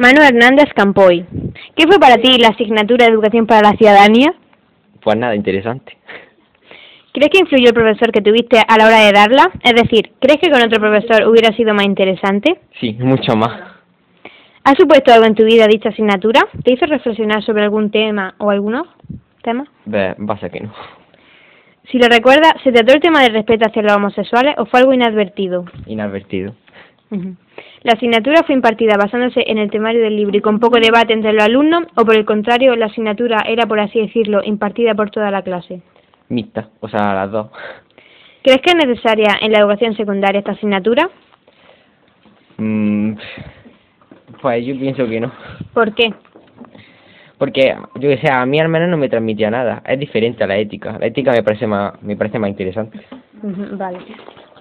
Manu Hernández Campoy. ¿Qué fue para ti la asignatura de Educación para la Ciudadanía? Pues nada, interesante. ¿Crees que influyó el profesor que tuviste a la hora de darla? Es decir, ¿crees que con otro profesor hubiera sido más interesante? Sí, mucho más. ¿Ha supuesto algo en tu vida dicha asignatura? ¿Te hizo reflexionar sobre algún tema o algunos temas? Va a ser que no. Si lo recuerdas, ¿se trató el tema del respeto hacia los homosexuales o fue algo inadvertido? Inadvertido. ¿La asignatura fue impartida basándose en el temario del libro y con poco debate entre los alumnos o por el contrario, la asignatura era, por así decirlo, impartida por toda la clase? Mixta, o sea, las dos. ¿Crees que es necesaria en la educación secundaria esta asignatura? Pues yo pienso que no. ¿Por qué? Porque, yo que sé, a mí al menos no me transmitía nada. Es diferente a la ética. La ética me parece más interesante. Vale.